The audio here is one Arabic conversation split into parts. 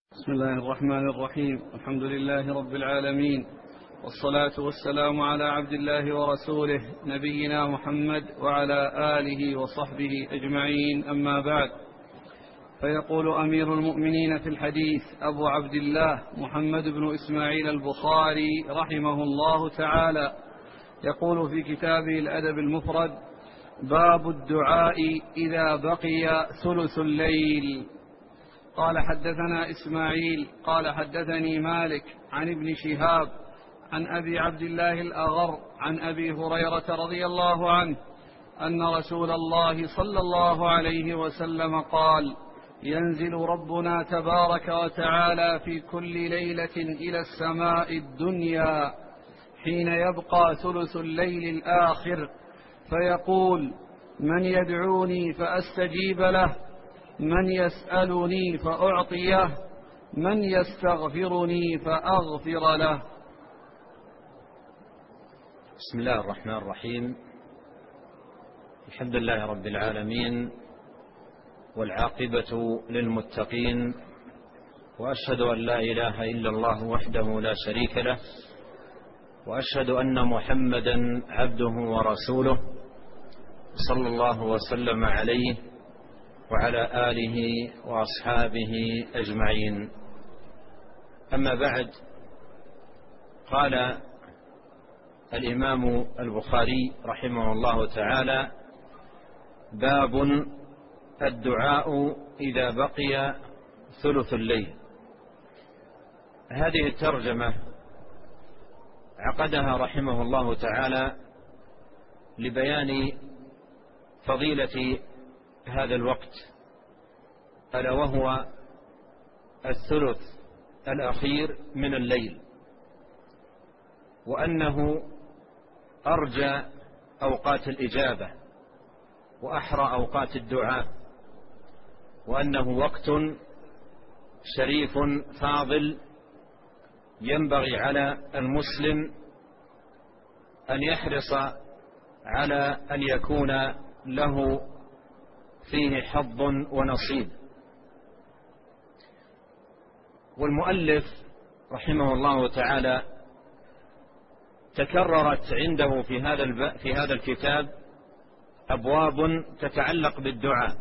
بسم الله الرحمن الرحيم. الحمد لله رب العالمين، والصلاة والسلام على عبد الله ورسوله نبينا محمد وعلى آله وصحبه أجمعين، أما بعد. فيقول أمير المؤمنين في الحديث أبو عبد الله محمد بن إسماعيل البخاري رحمه الله تعالى، يقول في كتابه الأدب المفرد: باب الدعاء إذا بقي ثلث الليل. قال: حدثنا إسماعيل قال: حدثني مالك عن ابن شهاب عن أبي عبد الله الأغر عن أبي هريرة رضي الله عنه أن رسول الله صلى الله عليه وسلم قال: ينزل ربنا تبارك وتعالى في كل ليلة إلى السماء الدنيا حين يبقى ثلث الليل الآخر، فيقول: من يدعوني فأستجيب له، من يسألني فأعطيه، من يستغفرني فأغفر له. بسم الله الرحمن الرحيم. الحمد لله رب العالمين، والعاقبة للمتقين، وأشهد أن لا إله إلا الله وحده لا شريك له، وأشهد أن محمدا عبده ورسوله صلى الله وسلم عليه وعلى آله وأصحابه أجمعين. أما بعد، قال الإمام البخاري رحمه الله تعالى: باب الدعاء إذا بقي ثلث الليل. هذه الترجمة عقدها رحمه الله تعالى لبيان فضيلة هذا الوقت، ألا وهو الثلث الأخير من الليل، وأنه أرجى أوقات الإجابة وأحرى أوقات الدعاء، وأنه وقت شريف فاضل ينبغي على المسلم أن يحرص على أن يكون له فيه حظ ونصيب. والمؤلف رحمه الله تعالى تكررت عنده في هذا الكتاب أبواب تتعلق بالدعاء،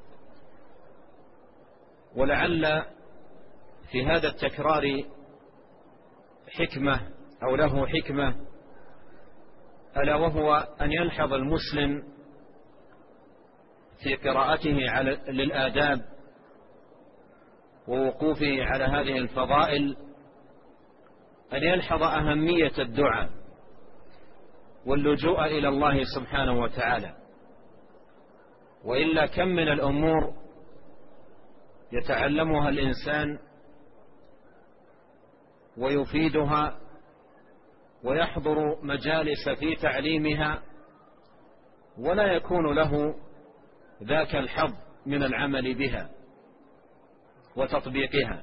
ولعل في هذا التكرار حكمة أو له حكمة، ألا وهو أن يلحظ المسلم في قراءته للآداب ووقوفه على هذه الفضائل أن يلحظ أهمية الدعاء واللجوء إلى الله سبحانه وتعالى. وإلا كم من الأمور يتعلمها الإنسان ويفيدها ويحضر مجالس في تعليمها، ولا يكون له ذاك الحظ من العمل بها وتطبيقها.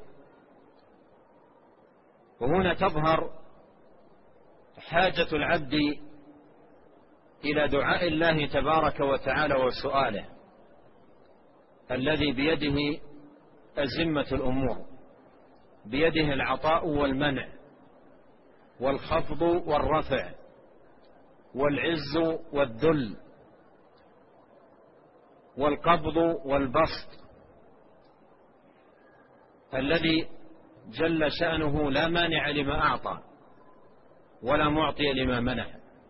وهنا تظهر حاجة العبد إلى دعاء الله تبارك وتعالى وسؤاله، الذي بيده أزمة الأمور، بيده العطاء والمنع، والخفض والرفع، والعز والذل، والقبض والبسط، الذي جل شأنه لا مانع لما أعطى ولا معطي لما منع.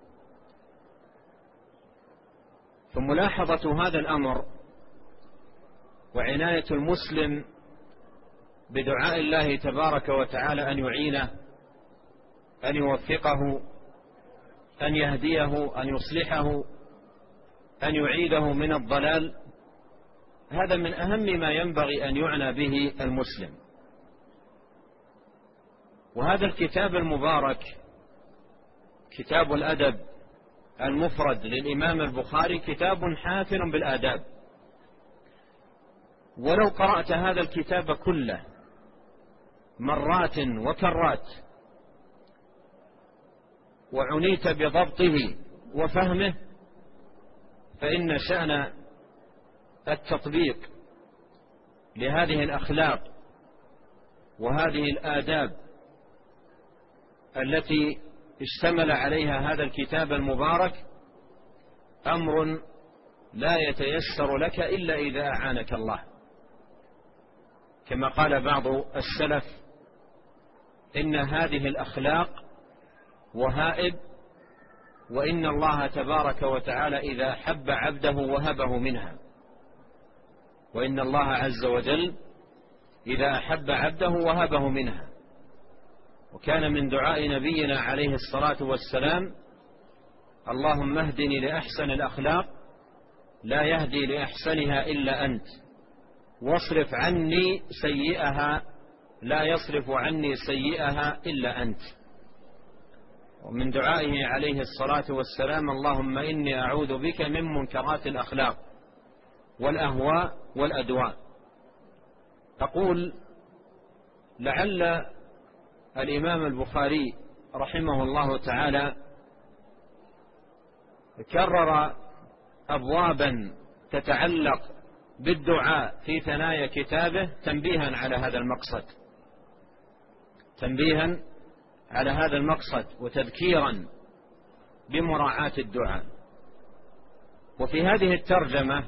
فملاحظة هذا الأمر وعناية المسلم بدعاء الله تبارك وتعالى أن يعينه، أن يوفقه، أن يهديه، أن يصلحه، أن يعيده من الضلال، هذا من أهم ما ينبغي أن يعنى به المسلم. وهذا الكتاب المبارك كتاب الأدب المفرد للإمام البخاري كتاب حافل بالآداب، ولو قرأت هذا الكتاب كله مرات وكرات وعنيت بضبطه وفهمه، فإن شأن التطبيق لهذه الأخلاق وهذه الآداب التي اشتمل عليها هذا الكتاب المبارك أمر لا يتيسر لك إلا إذا أعانك الله، كما قال بعض السلف: إن هذه الأخلاق وهائب، وإن الله تبارك وتعالى إذا أحب عبده وهبه منها، وإن الله عز وجل إذا أحب عبده وهبه منها. وكان من دعاء نبينا عليه الصلاة والسلام: اللهم اهدني لأحسن الأخلاق لا يهدي لأحسنها إلا أنت، واصرف عني سيئها لا يصرف عني سيئها إلا أنت. ومن دعائه عليه الصلاة والسلام: اللهم إني أعوذ بك من منكرات الأخلاق والأهواء والأدواء. أقول: لعل الإمام البخاري رحمه الله تعالى كرر أبوابا تتعلق بالدعاء في ثنايا كتابه تنبيها على هذا المقصد وتذكيرا بمراعاة الدعاء. وفي هذه الترجمة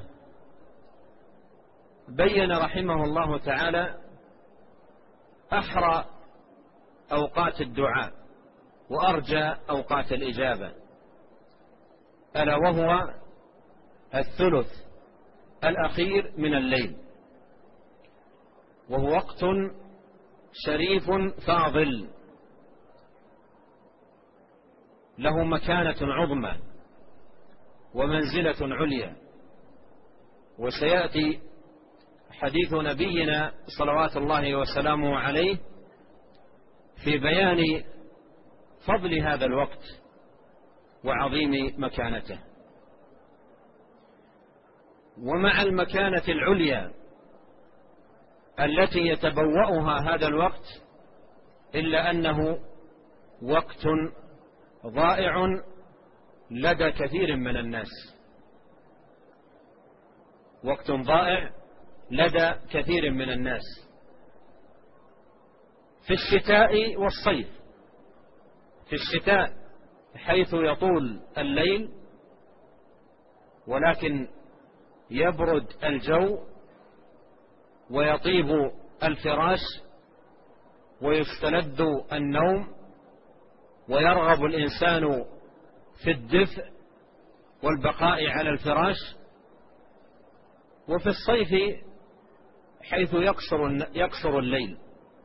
بين رحمه الله تعالى أحرى أوقات الدعاء وأرجى أوقات الإجابة، ألا وهو الثلث الأخير من الليل، وهو وقت شريف فاضل له مكانة عظمى ومنزلة عليا. وسيأتي حديث نبينا صلوات الله وسلامه عليه في بيان فضل هذا الوقت وعظيم مكانته. ومع المكانة العليا التي يتبوأها هذا الوقت، إلا أنه وقت ضائع لدى كثير من الناس، وقت ضائع لدى كثير من الناس في الشتاء والصيف. في الشتاء حيث يطول الليل ولكن يبرد الجو ويطيب الفراش ويستلذ النوم ويرغب الإنسان في الدفء والبقاء على الفراش. وفي الصيف حيث يقصر الليل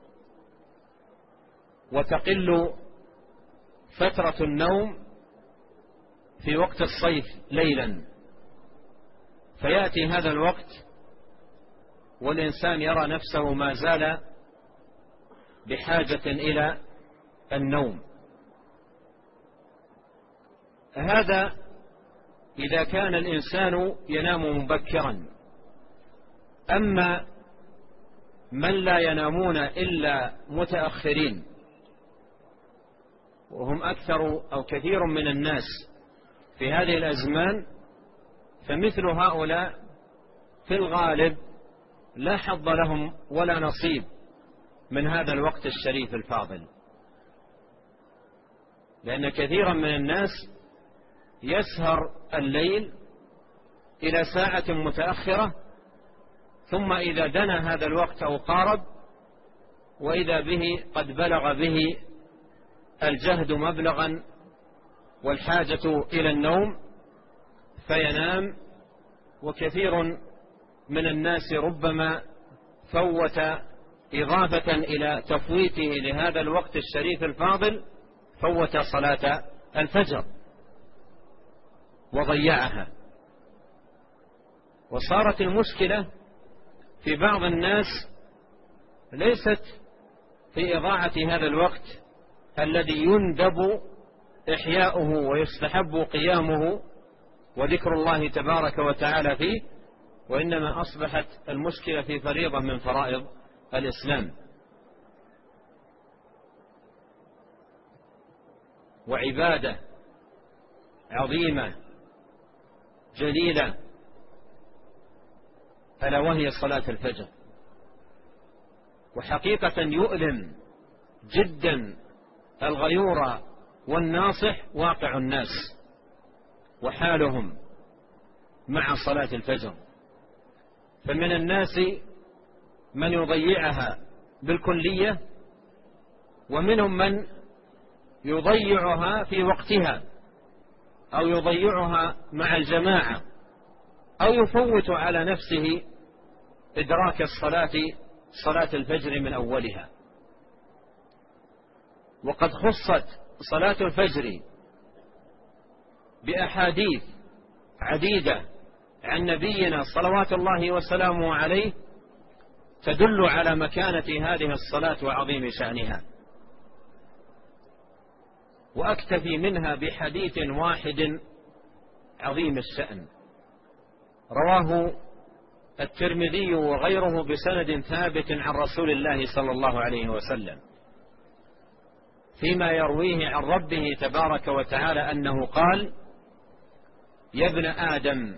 وتقل فترة النوم في وقت الصيف ليلا، فيأتي هذا الوقت والإنسان يرى نفسه ما زال بحاجة إلى النوم. هذا إذا كان الإنسان ينام مبكرا. أما من لا ينامون إلا متأخرين، وهم أكثر أو كثير من الناس في هذه الأزمان، فمثل هؤلاء في الغالب لا حظ لهم ولا نصيب من هذا الوقت الشريف الفاضل، لأن كثيرا من الناس يسهر الليل إلى ساعة متأخرة، ثم إذا دنا هذا الوقت أو قارب وإذا به قد بلغ به الجهد مبلغا والحاجة إلى النوم فينام. وكثير من الناس ربما فوت إضافة إلى تفويته لهذا الوقت الشريف الفاضل فوت صلاة الفجر وضيعها. وصارت المشكلة في بعض الناس ليست في إضاعة هذا الوقت الذي يندب إحياؤه ويستحب قيامه وذكر الله تبارك وتعالى فيه، وإنما أصبحت المشكلة في فريضة من فرائض الإسلام وعبادة عظيمة جليلة، ألا وهي صلاة الفجر. وحقيقة يؤلم جدا الغيور والناصح واقع الناس وحالهم مع صلاة الفجر. فمن الناس من يضيعها بالكلية، ومنهم من يضيعها في وقتها أو يضيعها مع الجماعة أو يفوت على نفسه إدراك صلاة الفجر من أولها. وقد خصت صلاة الفجر بأحاديث عديدة عن نبينا صلوات الله وسلامه عليه تدل على مكانة هذه الصلاة وعظيم شأنها، وأكتفي منها بحديث واحد عظيم الشأن رواه الترمذي وغيره بسند ثابت عن رسول الله صلى الله عليه وسلم فيما يرويه عن ربه تبارك وتعالى أنه قال: يا ابن آدم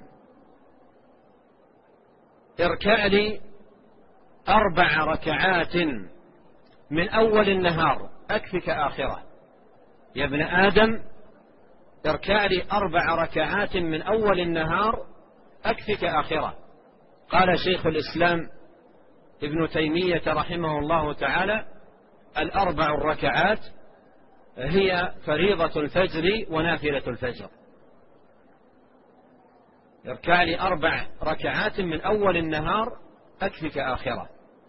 اركع لي 4 ركعات من أول النهار أكفك آخرة. يا ابن آدم اركع لي 4 ركعات من أول النهار أكفك آخرة. قال شيخ الإسلام ابن تيمية رحمه الله تعالى: 4 ركعات هي فريضة الفجر ونافلة الفجر. اركع لي 4 ركعات من أول النهار أكفك آخرة.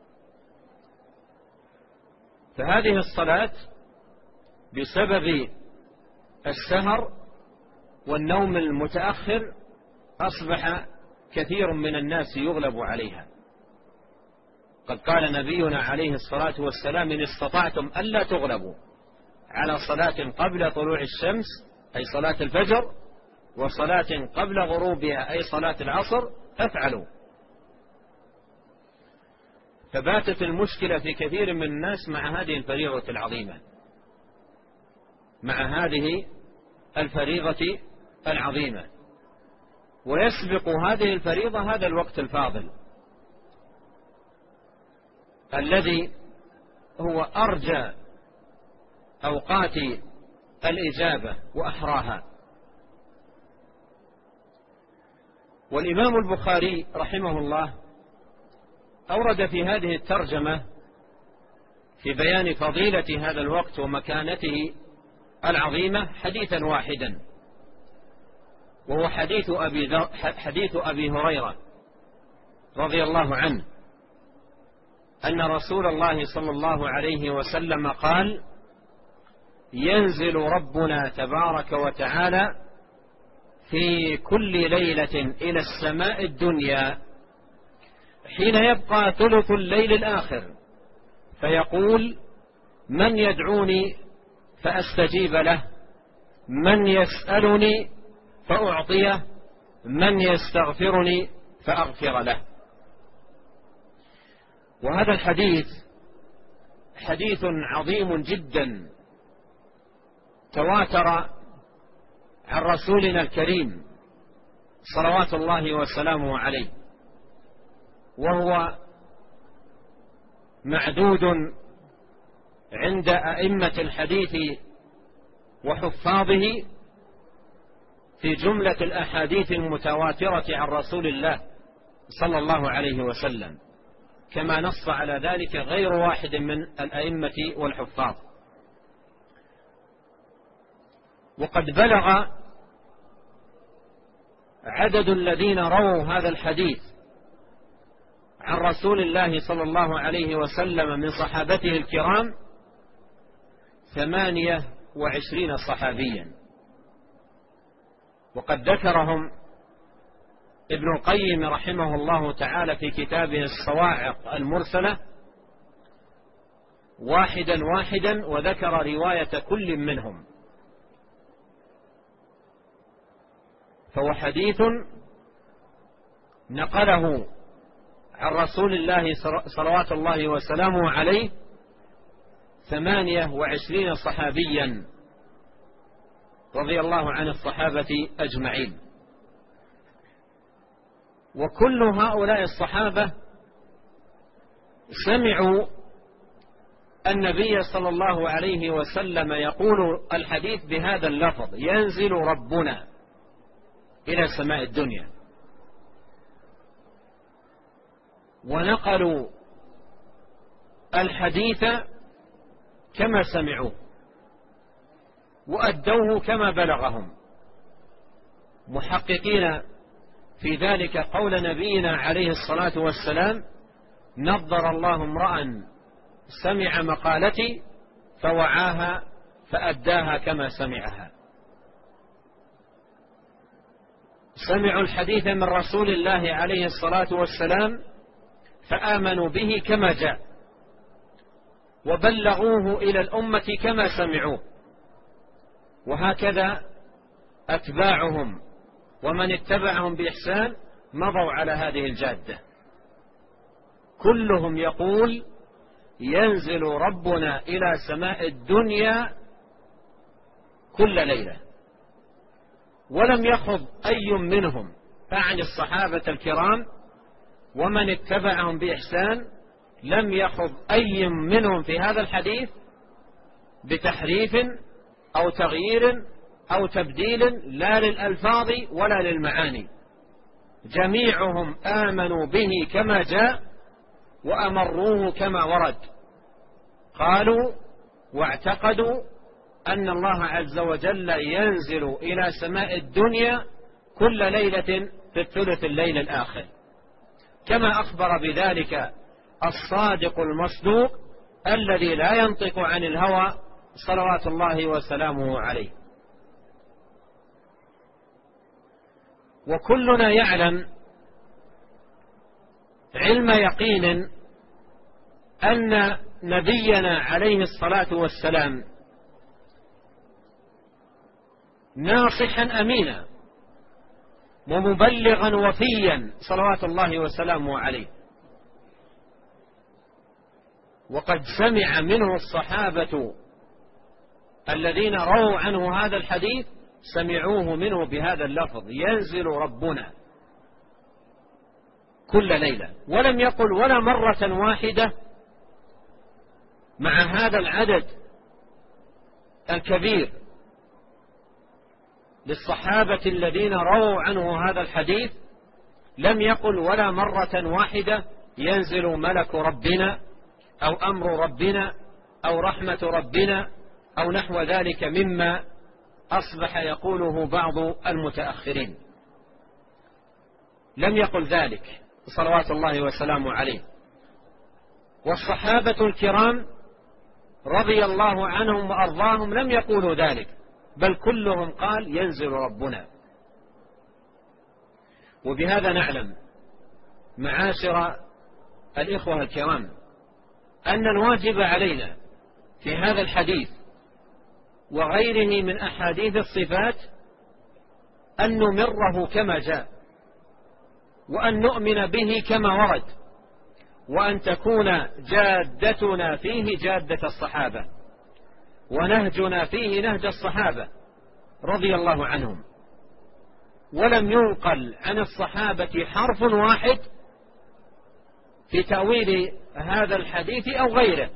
فهذه الصلاة بسبب السهر والنوم المتأخر أصبح كثير من الناس يغلب عليها. قد قال نبينا عليه الصلاة والسلام: إن استطعتم ألا تغلبوا على صلاة قبل طلوع الشمس أي صلاة الفجر، وصلاة قبل غروبها أي صلاة العصر فافعلوا. فباتت المشكلة في كثير من الناس مع هذه الفريضة العظيمة، مع هذه الفريضة العظيمة، ويسبق هذه الفريضة هذا الوقت الفاضل الذي هو أرجى أوقات الإجابة وأحراها. والإمام البخاري رحمه الله أورد في هذه الترجمة في بيان فضيلة هذا الوقت ومكانته العظيمة حديثا واحدا، وهو حديث أبي هريرة رضي الله عنه أن رسول الله صلى الله عليه وسلم قال: ينزل ربنا تبارك وتعالى في كل ليلة إلى السماء الدنيا حين يبقى ثلث الليل الآخر فيقول: من يدعوني فأستجيب له، من يسألني فأعطيه، من يستغفرني فأغفر له. وهذا الحديث حديث عظيم جدا تواتر عن رسولنا الكريم صلوات الله وسلامه عليه، وهو معدود عند أئمة الحديث وحفاظه في جملة الأحاديث المتواترة عن رسول الله صلى الله عليه وسلم، كما نص على ذلك غير واحد من الأئمة والحفاظ. وقد بلغ عدد الذين رووا هذا الحديث عن رسول الله صلى الله عليه وسلم من صحابته الكرام 28 صحابيا، وقد ذكرهم ابن القيم رحمه الله تعالى في كتابه الصواعق المرسلة واحدا واحدا، وذكر رواية كل منهم. فهو حديث نقله عن رسول الله صلوات الله وسلامه عليه 28 صحابيا رضي الله عن الصحابة أجمعين. وكل هؤلاء الصحابة سمعوا النبي صلى الله عليه وسلم يقول الحديث بهذا اللفظ: ينزل ربنا إلى سماء الدنيا. ونقلوا الحديث كما سمعوه وأدوه كما بلغهم، محققين في ذلك قول نبينا عليه الصلاة والسلام: نضر الله امرأ سمع مقالتي فوعاها فأداها كما سمعها. سمعوا الحديث من رسول الله عليه الصلاة والسلام فآمنوا به كما جاء، وبلغوه إلى الأمة كما سمعوه، وهكذا أتباعهم ومن اتبعهم بإحسان مضوا على هذه الجادة. كلهم يقول: ينزل ربنا إلى سماء الدنيا كل ليلة. ولم يخض أي منهم، أعني الصحابة الكرام ومن اتبعهم بإحسان، لم يخض أي منهم في هذا الحديث بتحريف أو تغيير أو تبديل، لا للألفاظ ولا للمعاني. جميعهم آمنوا به كما جاء وأمروه كما ورد. قالوا واعتقدوا أن الله عز وجل ينزل إلى سماء الدنيا كل ليلة في الثلث الليل الآخر، كما أخبر بذلك الصادق المصدوق الذي لا ينطق عن الهوى صلوات الله وسلامه عليه. وكلنا يعلم علم يقين أن نبينا عليه الصلاة والسلام ناصحا أمينا ومبلغا وفيا صلوات الله وسلامه عليه، وقد سمع منه الصحابة الذين رووا عنه هذا الحديث، سمعوه منه بهذا اللفظ: ينزل ربنا كل ليلة. ولم يقل ولا مرة واحدة مع هذا العدد الكبير للصحابة الذين رووا عنه هذا الحديث، لم يقل ولا مرة واحدة ينزل ملك ربنا أو أمر ربنا أو رحمة ربنا أو نحو ذلك مما أصبح يقوله بعض المتأخرين. لم يقل ذلك صلوات الله وسلامه عليه. والصحابة الكرام رضي الله عنهم وأرضاهم لم يقولوا ذلك، بل كلهم قال: ينزل ربنا. وبهذا نعلم معاشر الإخوة الكرام أن الواجب علينا في هذا الحديث وغيره من أحاديث الصفات أن نمره كما جاء، وأن نؤمن به كما ورد، وأن تكون جادتنا فيه جادة الصحابة، ونهجنا فيه نهج الصحابة رضي الله عنهم. ولم ينقل عن الصحابة حرف واحد في تأويل هذا الحديث أو غيره،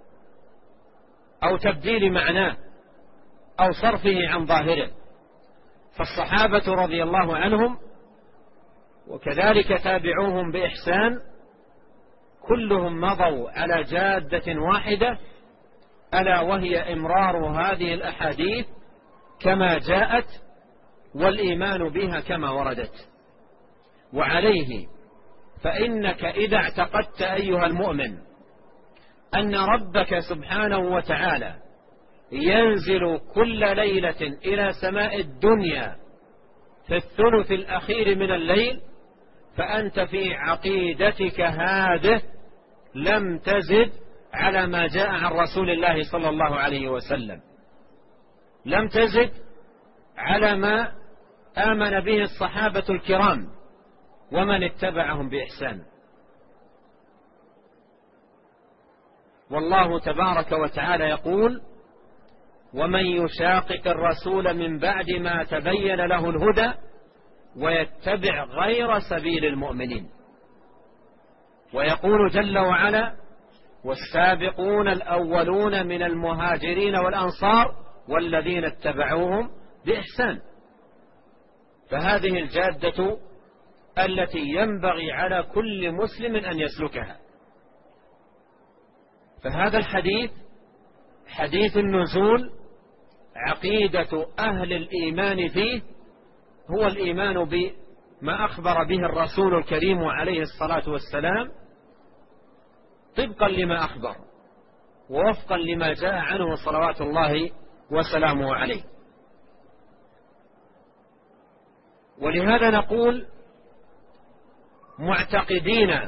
أو تبديل معناه، أو صرفه عن ظاهره. فالصحابة رضي الله عنهم وكذلك تابعوهم بإحسان كلهم مضوا على جادة واحدة، ألا وهي إمرار هذه الأحاديث كما جاءت والإيمان بها كما وردت. وعليه فإنك إذا اعتقدت أيها المؤمن أن ربك سبحانه وتعالى ينزل كل ليلة إلى سماء الدنيا في الثلث الأخير من الليل، فأنت في عقيدتك هذه لم تزد على ما جاء عن رسول الله صلى الله عليه وسلم، لم تزد على ما آمن به الصحابة الكرام ومن اتبعهم بإحسان. والله تبارك وتعالى يقول: ومن يشاقق الرسول من بعد ما تبين له الهدى ويتبع غير سبيل المؤمنين. ويقول جل وعلا: والسابقون الأولون من المهاجرين والأنصار والذين اتبعوهم بإحسان. فهذه الجادة التي ينبغي على كل مسلم أن يسلكها. فهذا الحديث حديث النزول عقيدة أهل الإيمان فيه هو الإيمان بما أخبر به الرسول الكريم عليه الصلاة والسلام طبقا لما أخبر ووفقا لما جاء عنه صلوات الله وسلامه عليه. ولهذا نقول معتقدين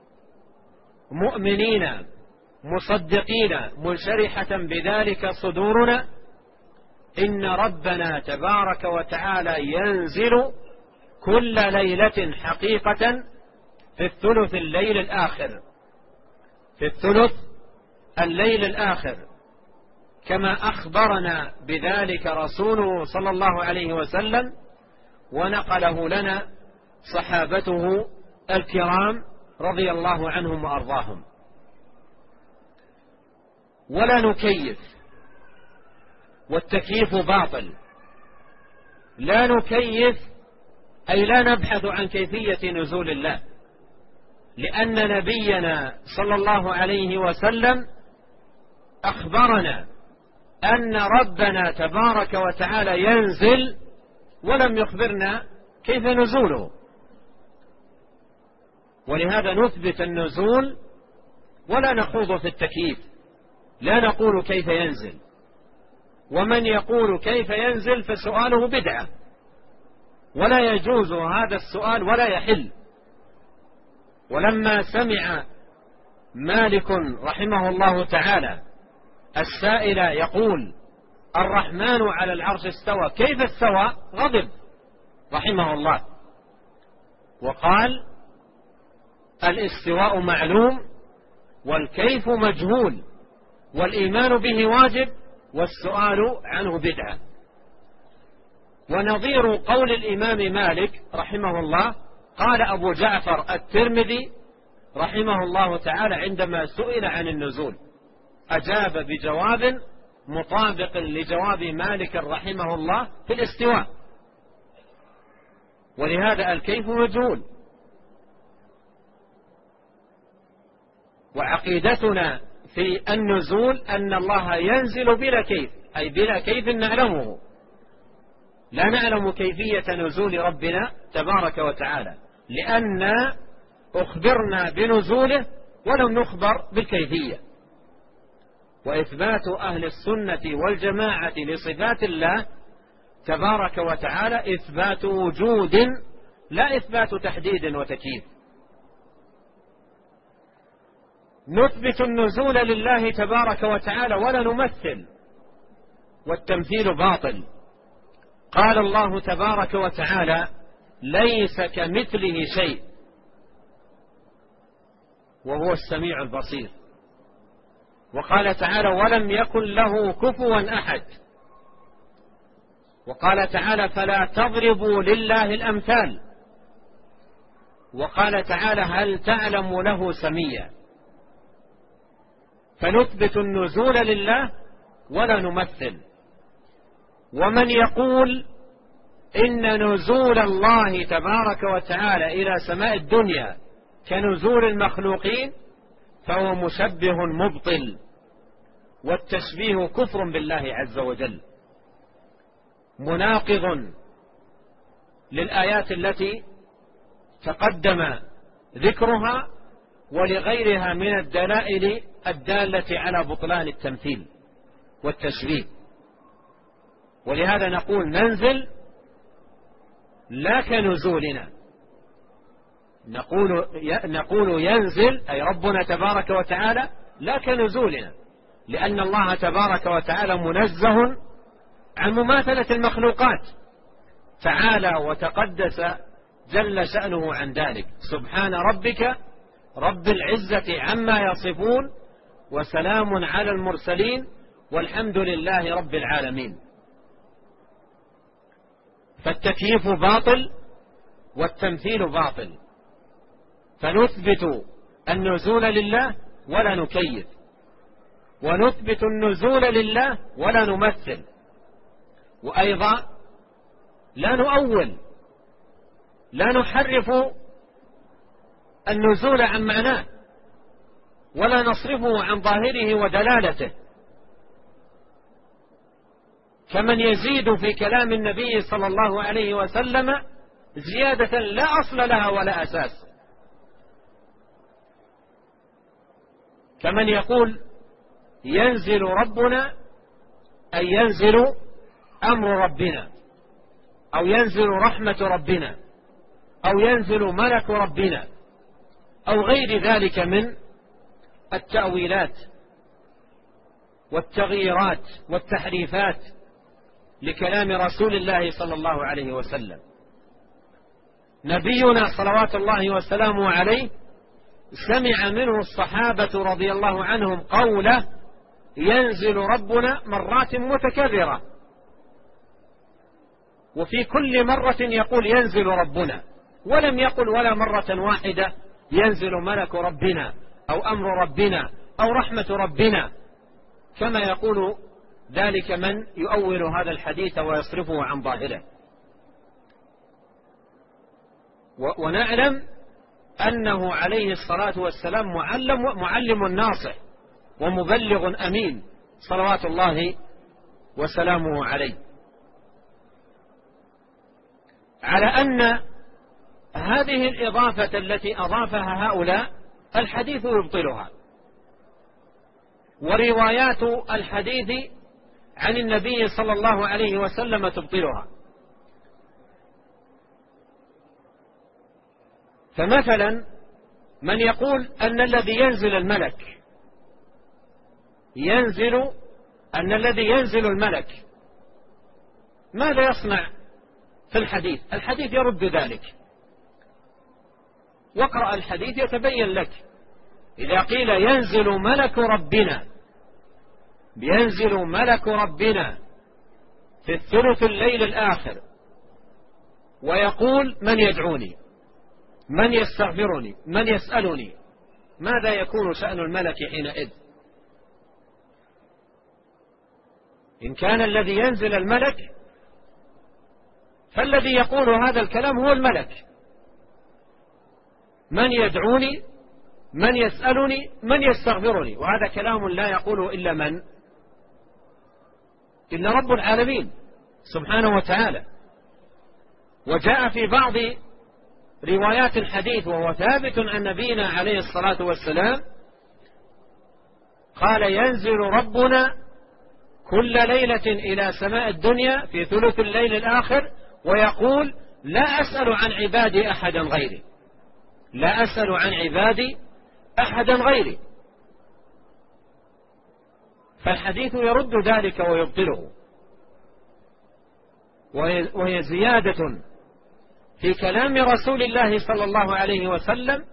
مؤمنين مصدقين منشرحة بذلك صدورنا إن ربنا تبارك وتعالى ينزل كل ليلة حقيقة في الثلث الليل الآخر، في الثلث الليل الآخر، كما أخبرنا بذلك رسوله صلى الله عليه وسلم ونقله لنا صحابته الكرام رضي الله عنهم وأرضاهم. ولا نكيف، والتكييف باطل. لا نكيف أي لا نبحث عن كيفية نزول الله، لأن نبينا صلى الله عليه وسلم أخبرنا أن ربنا تبارك وتعالى ينزل ولم يخبرنا كيف نزوله. ولهذا نثبت النزول ولا نخوض في التكييف، لا نقول كيف ينزل، ومن يقول كيف ينزل فسؤاله بدعة ولا يجوز هذا السؤال ولا يحل. ولما سمع مالك رحمه الله تعالى السائل يقول الرحمن على العرش استوى، كيف استوى؟ غضب رحمه الله وقال الاستواء معلوم والكيف مجهول والإيمان به واجب والسؤال عنه بدعة. ونظير قول الإمام مالك رحمه الله قال أبو جعفر الترمذي رحمه الله تعالى عندما سئل عن النزول أجاب بجواب مطابق لجواب مالك رحمه الله في الاستواء. ولهذا الكيف مجهول. وعقيدتنا في النزول أن الله ينزل بلا كيف، أي بلا كيف نعلمه، لا نعلم كيفية نزول ربنا تبارك وتعالى، لأن أخبرنا بنزوله ولم نخبر بالكيفية. وإثبات أهل السنة والجماعة لصفات الله تبارك وتعالى إثبات وجود لا إثبات تحديد وتكييف. نثبت النزول لله تبارك وتعالى ولا نمثل، والتمثيل باطل. قال الله تبارك وتعالى ليس كمثله شيء وهو السميع البصير. وقال تعالى ولم يكن له كفوا أحد. وقال تعالى فلا تضربوا لله الأمثال. وقال تعالى هل تعلم له سميا. فنثبت النزول لله ولا نمثل. ومن يقول إن نزول الله تبارك وتعالى إلى سماء الدنيا كنزول المخلوقين فهو مشبه مبطل، والتشبيه كفر بالله عز وجل مناقض للآيات التي تقدم ذكرها ولغيرها من الدلائل الدالة على بطلان التمثيل والتشبيه. ولهذا نقول ننزل لا كنزولنا، نقول ينزل أي ربنا تبارك وتعالى لا كنزولنا، لأن الله تبارك وتعالى منزه عن مماثلة المخلوقات، تعالى وتقدس جل شأنه عن ذلك. سبحان ربك رب العزة عما يصفون وسلام على المرسلين والحمد لله رب العالمين. فالتكييف باطل والتمثيل باطل. فنثبت النزول لله ولا نكيف، ونثبت النزول لله ولا نمثل، وأيضا لا نؤول، لا نحرف النزول عن معناه ولا نصرفه عن ظاهره ودلالته، كمن يزيد في كلام النبي صلى الله عليه وسلم زيادة لا أصل لها ولا أساس، كمن يقول ينزل ربنا أي ينزل أمر ربنا، أو ينزل رحمة ربنا، أو ينزل ملك ربنا، أو غير ذلك من التأويلات والتغييرات والتحريفات لكلام رسول الله صلى الله عليه وسلم. نبينا صلوات الله وسلامه عليه سمع منه الصحابة رضي الله عنهم قوله ينزل ربنا مرات متكررة، وفي كل مرة يقول ينزل ربنا، ولم يقل ولا مرة واحدة ينزل ملك ربنا أو أمر ربنا أو رحمة ربنا، كما يقول ذلك من يؤول هذا الحديث ويصرفه عن ظاهره. ونعلم أنه عليه الصلاة والسلام معلم ناصح ومبلغ أمين صلوات الله وسلامه عليه، على أن هذه الإضافة التي أضافها هؤلاء الحديث يبطلها، وروايات الحديث عن النبي صلى الله عليه وسلم تبطلها. فمثلا من يقول أن الذي ينزل الملك أن الذي ينزل الملك ماذا يصنع في الحديث؟ الحديث يرد ذلك، واقرأ الحديث يتبين لك. إذا قيل ينزل ملك ربنا في الثلث الليل الآخر ويقول من يدعوني، من يستغفرني، من يسألني، ماذا يكون شأن الملك حينئذ؟ إن كان الذي ينزل الملك فالذي يقول هذا الكلام هو الملك، من يدعوني، من يسألني، من يستغفرني، وهذا كلام لا يقوله إلا من؟ إلا رب العالمين سبحانه وتعالى. وجاء في بعض روايات الحديث وهو ثابت عن نبينا عليه الصلاة والسلام قال ينزل ربنا كل ليلة إلى سماء الدنيا في ثلث الليل الآخر ويقول لا أسأل عن عبادي أحدا غيري، لا أسأل عن عبادي أحدا غيري. فالحديث يرد ذلك ويبطله، وهي زيادة في كلام رسول الله صلى الله عليه وسلم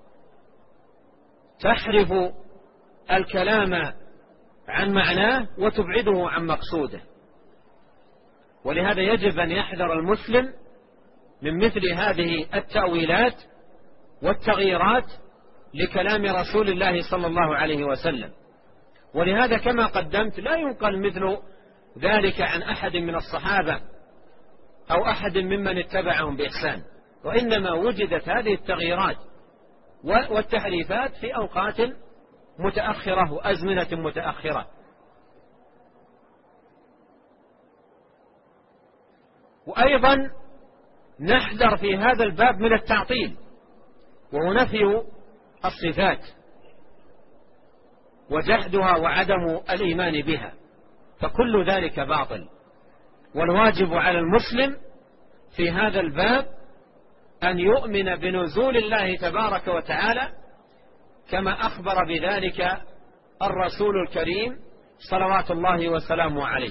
تحرف الكلام عن معناه وتبعده عن مقصوده. ولهذا يجب أن يحذر المسلم من مثل هذه التأويلات والتغييرات لكلام رسول الله صلى الله عليه وسلم. ولهذا كما قدمت لا ينقل مثل ذلك عن أحد من الصحابة أو أحد ممن اتبعهم بإحسان، وإنما وجدت هذه التغييرات والتحريفات في أوقات متأخرة وأزمنة متأخرة. وأيضا نحذر في هذا الباب من التعطيل، وهو نفي الصفات وجحدها وعدم الإيمان بها، فكل ذلك باطل. والواجب على المسلم في هذا الباب أن يؤمن بنزول الله تبارك وتعالى كما أخبر بذلك الرسول الكريم صلوات الله وسلامه عليه،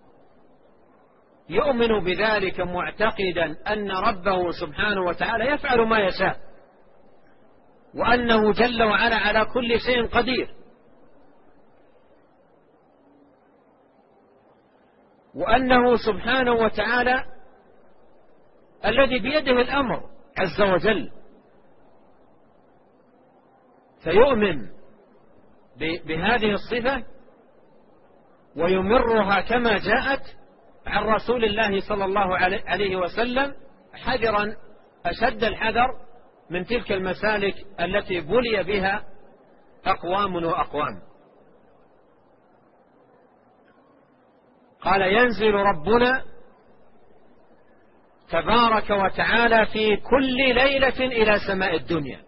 يؤمن بذلك معتقدا أن ربه سبحانه وتعالى يفعل ما يشاء، وأنه جل وعلا على كل شيء قدير، وأنه سبحانه وتعالى الذي بيده الأمر عز وجل. فيؤمن بهذه الصفة ويمرها كما جاءت عن رسول الله صلى الله عليه وسلم، حذرا أشد الحذر من تلك المسالك التي بلي بها أقوام وأقوام. قال: ينزل ربنا تبارك وتعالى في كل ليلة إلى سماء الدنيا.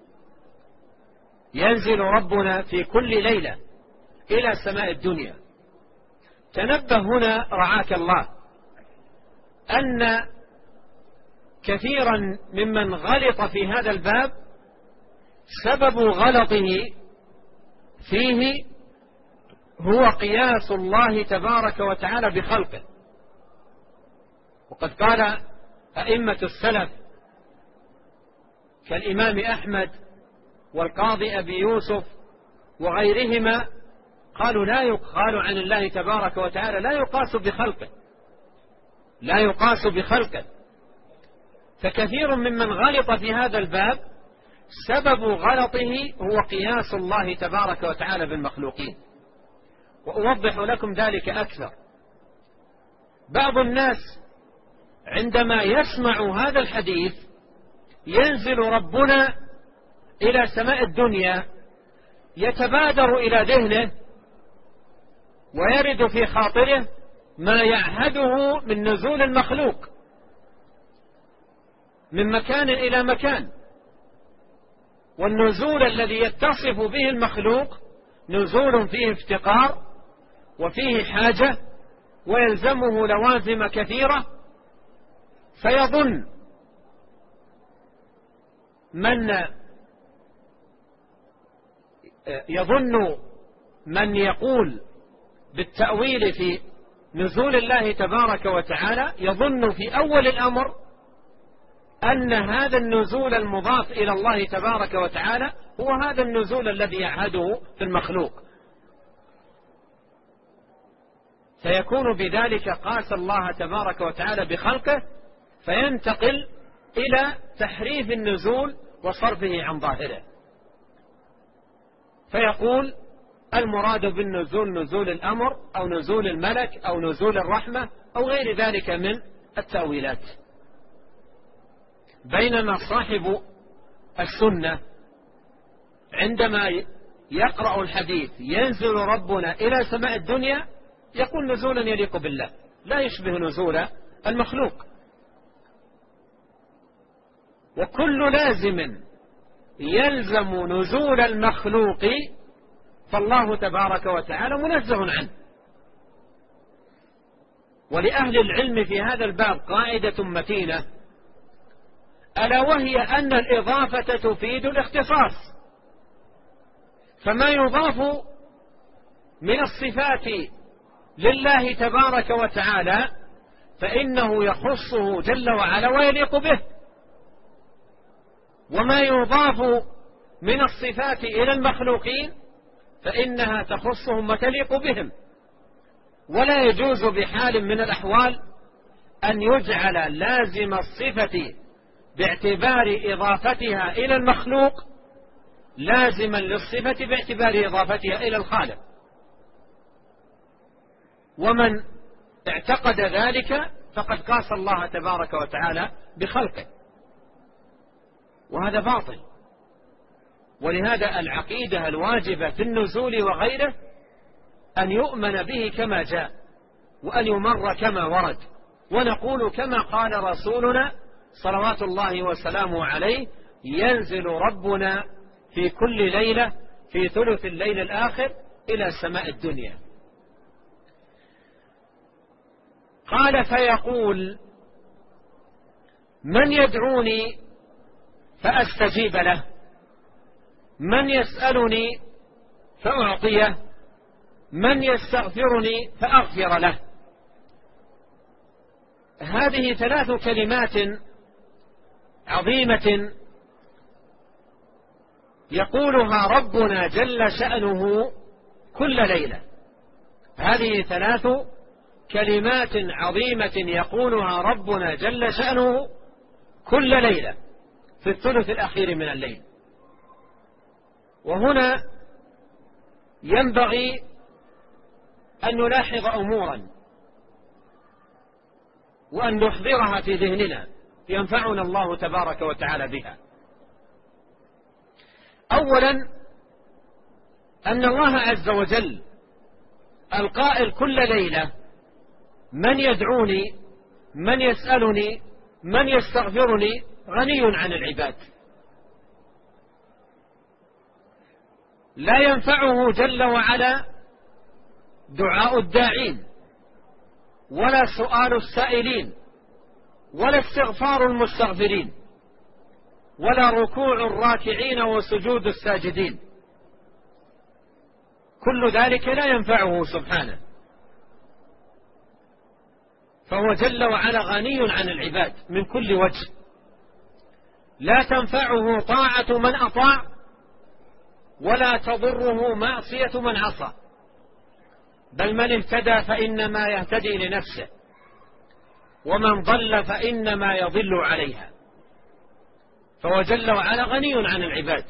ينزل ربنا في كل ليلة إلى سماء الدنيا. تنبه هنا رعاك الله أن كثيرا ممن غلط في هذا الباب سبب غلطه فيه هو قياس الله تبارك وتعالى بخلقه. وقد قال أئمة السلف كالإمام أحمد والقاضي أبي يوسف وغيرهما، قالوا لا يقال عن الله تبارك وتعالى لا يقاس بخلقه، لا يقاس بخلقه. فكثير ممن غلط في هذا الباب سبب غلطه هو قياس الله تبارك وتعالى بالمخلوقين. وأوضح لكم ذلك أكثر. بعض الناس عندما يسمع هذا الحديث ينزل ربنا إلى سماء الدنيا يتبادر إلى ذهنه ويرد في خاطره ما يعهده من نزول المخلوق من مكان إلى مكان. والنزول الذي يتصف به المخلوق نزول فيه افتقار وفيه حاجة ويلزمه لوازم كثيرة، فيظن من يقول بالتأويل في نزول الله تبارك وتعالى يظن في أول الأمر أن هذا النزول المضاف إلى الله تبارك وتعالى هو هذا النزول الذي يعهده في المخلوق، فيكون بذلك قاس الله تبارك وتعالى بخلقه، فينتقل إلى تحريف النزول وصرفه عن ظاهره، فيقول المراد بالنزول نزول الأمر أو نزول الملك أو نزول الرحمة أو غير ذلك من التأويلات. بينما صاحب السنة عندما يقرأ الحديث ينزل ربنا إلى سماء الدنيا يقول نزولا يليق بالله لا يشبه نزول المخلوق. وكل لازم يلزم نزول المخلوق فالله تبارك وتعالى منزه عنه. ولأهل العلم في هذا الباب قاعدة متينة، ألا وهي أن الإضافة تفيد الاختصاص، فما يضاف من الصفات لله تبارك وتعالى فإنه يخصه جل وعلا ويليق به، وما يضاف من الصفات إلى المخلوقين فإنها تخصهم وتليق بهم. ولا يجوز بحال من الأحوال أن يجعل لازم الصفة باعتبار إضافتها إلى المخلوق لازما للصفة باعتبار إضافتها إلى الخالق. ومن اعتقد ذلك فقد قاس الله تبارك وتعالى بخلقه، وهذا باطل. ولهذا العقيدة الواجبة في النزول وغيره أن يؤمن به كما جاء وأن يمر كما ورد، ونقول كما قال رسولنا صلوات الله وسلامه عليه: ينزل ربنا في كل ليلة في ثلث الليل الآخر إلى سماء الدنيا. قال: فيقول: من يدعوني فأستجيب له، من يسألني فأعطيه، من يستغفرني فأغفر له. هذه 3 كلمات عظيمة يقولها ربنا جل شأنه كل ليلة. هذه 3 كلمات عظيمة يقولها ربنا جل شأنه كل ليلة في الثلث الأخير من الليل. وهنا ينبغي أن نلاحظ أمورا وأن نحضرها في ذهننا ينفعنا الله تبارك وتعالى بها. أولا أن الله عز وجل القائل كل ليلة من يدعوني من يسألني من يستغفرني غني عن العباد، لا ينفعه جل وعلا دعاء الداعين ولا سؤال السائلين ولا استغفار المستغفرين ولا ركوع الراكعين وسجود الساجدين، كل ذلك لا ينفعه سبحانه، فهو جل وعلا غني عن العباد من كل وجه، لا تنفعه طاعة من أطاع ولا تضره معصية من عصى، بل من اهتدى فإنما يهتدي لنفسه ومن ضل فإنما يضل عليها، فهو جل وعلا غني عن العباد.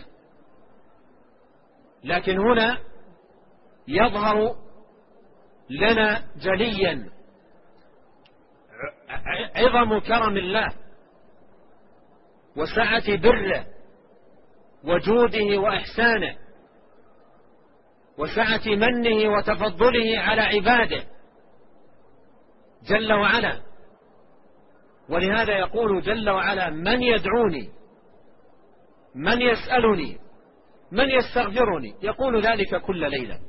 لكن هنا يظهر لنا جليا عظم كرم الله وسعة بره وجوده وإحسانه وسعة منه وتفضله على عباده جل وعلا. ولهذا يقول جل وعلا من يدعوني من يسألني من يستغفرني، يقول ذلك كل ليلة.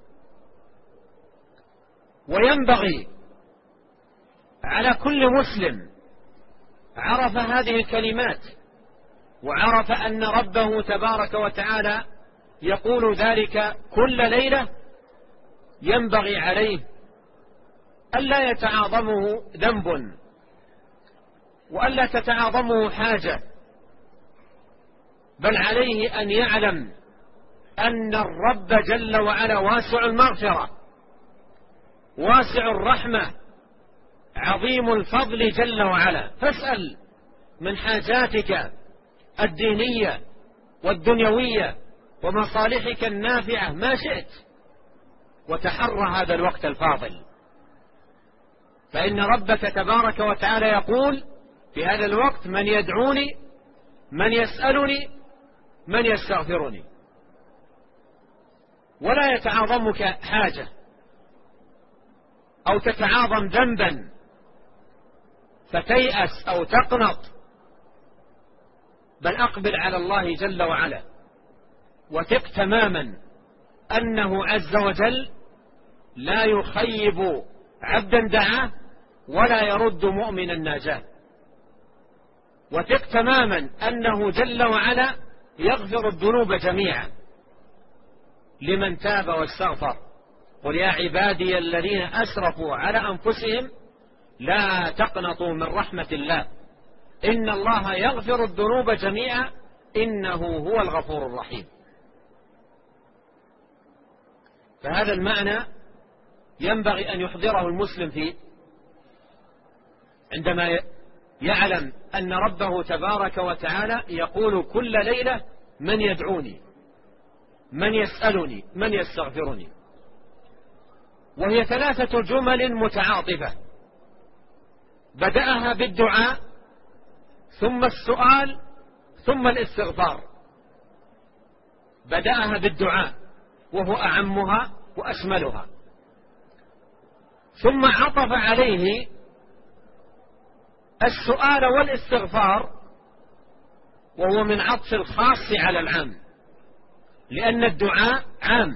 وينبغي على كل مسلم عرف هذه الكلمات وعرف أن ربه تبارك وتعالى يقول ذلك كل ليلة، ينبغي عليه ألا يتعاظمه ذنب وألا تتعاظمه حاجة، بل عليه أن يعلم أن الرب جل وعلا واسع المغفرة واسع الرحمة عظيم الفضل جل وعلا، فاسأل من حاجاتك الدينية والدنيوية ومصالحك النافعة ما شئت، وتحرى هذا الوقت الفاضل، فإن ربك تبارك وتعالى يقول في هذا الوقت من يدعوني من يسألني من يستغفرني، ولا يتعاظمك حاجة أو تتعاظم ذنبا فتيأس أو تقنط، بل أقبل على الله جل وعلا وثق تماما أنه عز وجل لا يخيب عبدا دعاه ولا يرد مؤمنا ناجاه، وثق تماما أنه جل وعلا يغفر الذنوب جميعا لمن تاب واستغفر. قل يا عبادي الذين أسرفوا على أنفسهم لا تقنطوا من رحمة الله إن الله يغفر الذنوب جميعا إنه هو الغفور الرحيم. فهذا المعنى ينبغي أن يحضره المسلم فيه عندما يعلم أن ربه تبارك وتعالى يقول كل ليلة من يدعوني من يسألني من يستغفرني، وهي 3 جمل متعاطفة بدأها بالدعاء ثم السؤال ثم الاستغفار، بدأها بالدعاء وهو أعمها وأشملها، ثم عطف عليه السؤال والاستغفار وهو من عطف الخاص على العام، لأن الدعاء عام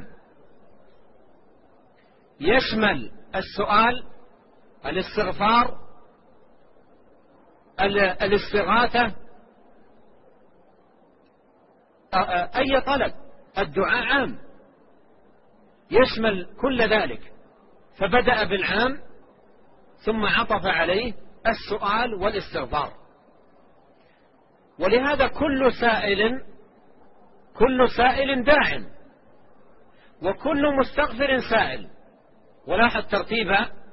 يشمل السؤال الاستغفار الاستغاثة أي طلب، الدعاء عام يشمل كل ذلك، فبدأ بالعام ثم عطف عليه السؤال والاستغفار. ولهذا كل سائل داع وكل مستغفر سائل. ولاحظ ترتيب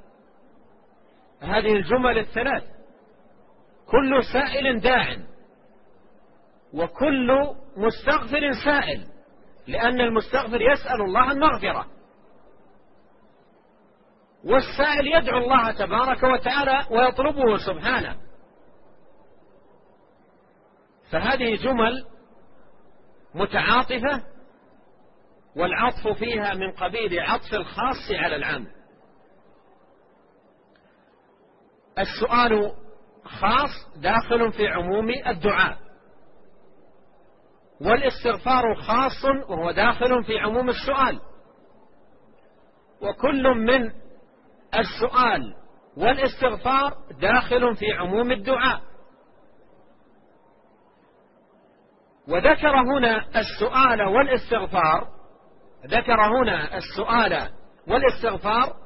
هذه الجمل 3، كل سائل داع وكل مستغفر سائل، لأن المستغفر يسأل الله المغفرة، والسائل يدعو الله تبارك وتعالى ويطلبه سبحانه. فهذه جمل متعاطفة، والعطف فيها من قبيل عطف الخاص على العام. السؤال خاص داخل في عموم الدعاء، والاستغفار خاص وهو داخل في عموم السؤال، وكل من السؤال والاستغفار داخل في عموم الدعاء. وذكر هنا السؤال والاستغفار، ذكر هنا السؤال والاستغفار،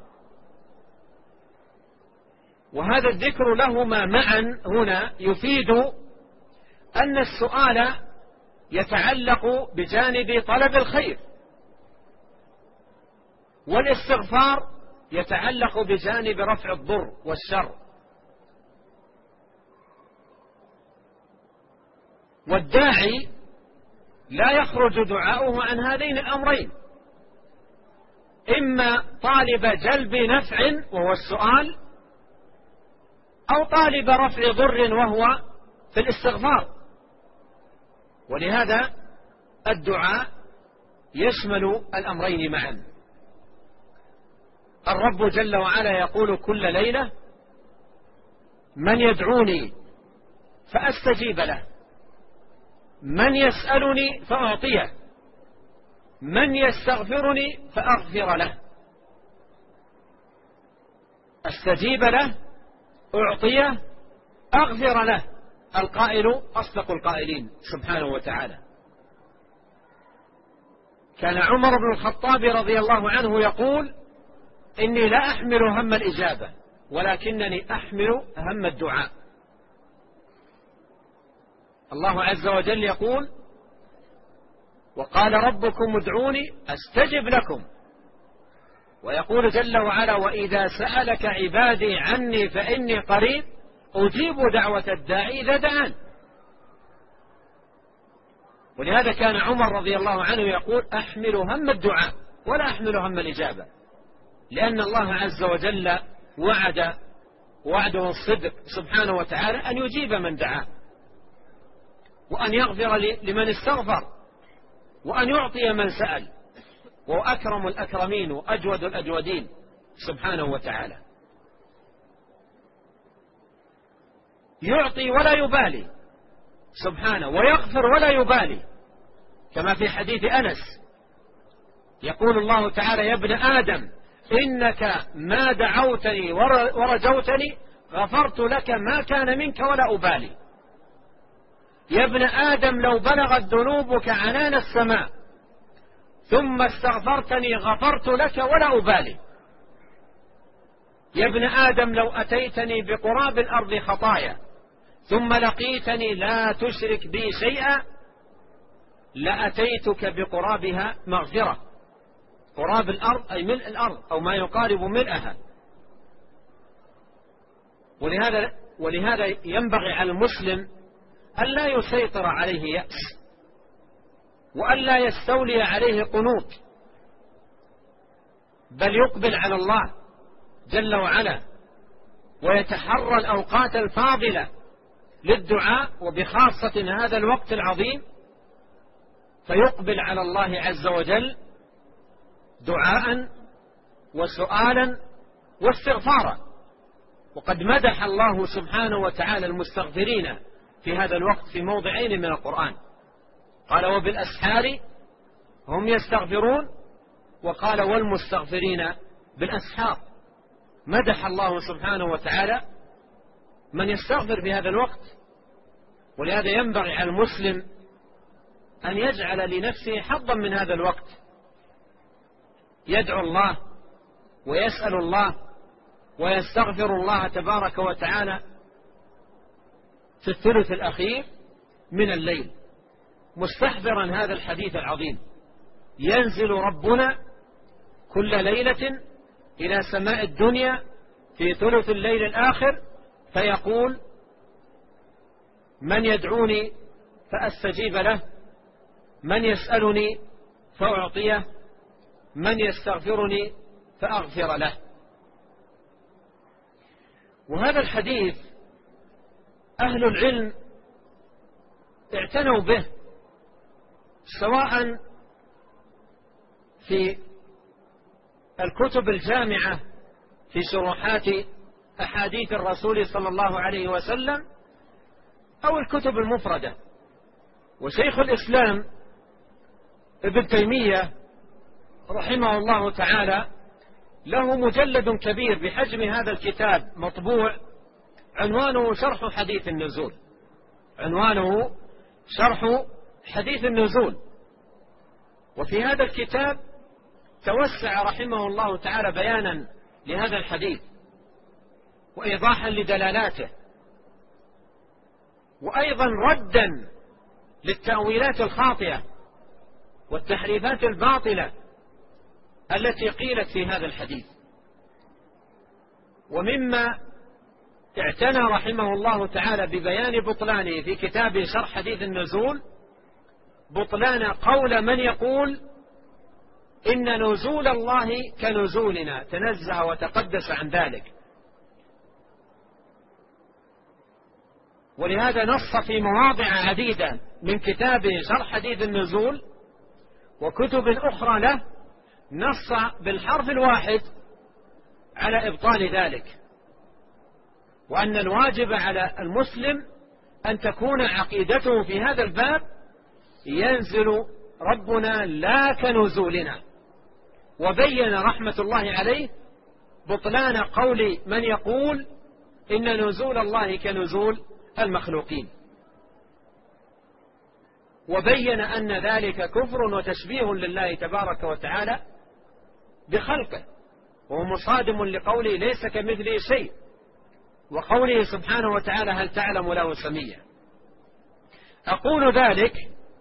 وهذا الذكر لهما معا هنا يفيد أن السؤال يتعلق بجانب طلب الخير، والاستغفار يتعلق بجانب رفع الضر والشر. والداعي لا يخرج دعاؤه عن هذين الأمرين، إما طالب جلب نفع وهو السؤال، أو طالب رفع ضر وهو في الاستغفار. ولهذا الدعاء يشمل الأمرين معا. الرب جل وعلا يقول كل ليلة: من يدعوني فأستجيب له، من يسألني فأعطيه، من يستغفرني فأغفر له. أستجيب له، أعطيه، أغفر له. القائل أصدق القائلين سبحانه وتعالى. كان عمر بن الخطاب رضي الله عنه يقول: إني لا أحمل هم الإجابة ولكنني أحمل هم الدعاء. الله عز وجل يقول: وقال ربكم ادعوني أستجب لكم. ويقول جل وعلا: وإذا سألك عبادي عني فإني قريب أجيب دعوة الداعي إذا دعان. ولهذا كان عمر رضي الله عنه يقول: أحمل هم الدعاء ولا أحمل هم الإجابة، لأن الله عز وجل وعده الصدق سبحانه وتعالى أن يجيب من دعاه، وأن يغفر لمن استغفر، وأن يعطي من سأل، وهو أكرم الأكرمين وأجود الأجودين سبحانه وتعالى. يعطي ولا يبالي سبحانه، ويغفر ولا يبالي، كما في حديث أنس يقول الله تعالى: يا ابن آدم إنك ما دعوتني ورجوتني غفرت لك ما كان منك ولا أبالي. يا ابن آدم لو بلغت ذنوبك عنان السماء ثم استغفرتني غفرت لك ولا أبالي. يا ابن آدم لو أتيتني بقراب الأرض خطايا ثم لقيتني لا تشرك بي شيئا لأتيتك بقرابها مغفرة. قراب الأرض أي ملء الأرض أو ما يقارب ملئها. ولهذا ينبغي على المسلم ألا يسيطر عليه يأس، وألا يستولي عليه قنوط، بل يقبل على الله جل وعلا ويتحرى الأوقات الفاضلة للدعاء، وبخاصة هذا الوقت العظيم، فيقبل على الله عز وجل دعاء وسؤالا واستغفارا. وقد مدح الله سبحانه وتعالى المستغفرين في هذا الوقت في موضعين من القرآن، قال: وبالأسحار هم يستغفرون، وقال: والمستغفرين بالأسحار. مدح الله سبحانه وتعالى من يستغفر في هذا الوقت. ولهذا ينبغي على المسلم أن يجعل لنفسه حظا من هذا الوقت، يدعو الله ويسأل الله ويستغفر الله تبارك وتعالى في الثلث الأخير من الليل، مستحضرا هذا الحديث العظيم: ينزل ربنا كل ليلة إلى سماء الدنيا في ثلث الليل الآخر فيقول: من يدعوني فأستجيب له، من يسألني فأعطيه، من يستغفرني فأغفر له. وهذا الحديث أهل العلم اعتنوا به، سواء في الكتب الجامعة في شروحات أحاديث الرسول صلى الله عليه وسلم أو الكتب المفردة. وشيخ الإسلام ابن تيمية رحمه الله تعالى له مجلد كبير بحجم هذا الكتاب مطبوع، عنوانه شرح حديث النزول، عنوانه شرح حديث النزول. وفي هذا الكتاب توسع رحمه الله تعالى بيانا لهذا الحديث وإيضاحا لدلالاته، وأيضا ردا للتأويلات الخاطئة والتحريفات الباطلة التي قيلت في هذا الحديث. ومما اعتنى رحمه الله تعالى ببيان بطلانه في كتابه شرح حديث النزول بطلان قول من يقول إن نزول الله كنزولنا، تنزه وتقدس عن ذلك. ولهذا نص في مواضع عديدة من كتابه شرح حديث النزول وكتب أخرى له، نص بالحرف الواحد على إبطال ذلك، وأن الواجب على المسلم أن تكون عقيدته في هذا الباب ينزل ربنا لا كنزولنا. وبين رحمة الله عليه بطلان قول من يقول إن نزول الله كنزول المخلوقين، وبين أن ذلك كفر وتشبيه لله تبارك وتعالى بخلقه، وهو مصادم لقوله ليس كمثله شيء، وقوله سبحانه وتعالى هل تعلم له سميا. أقول ذلك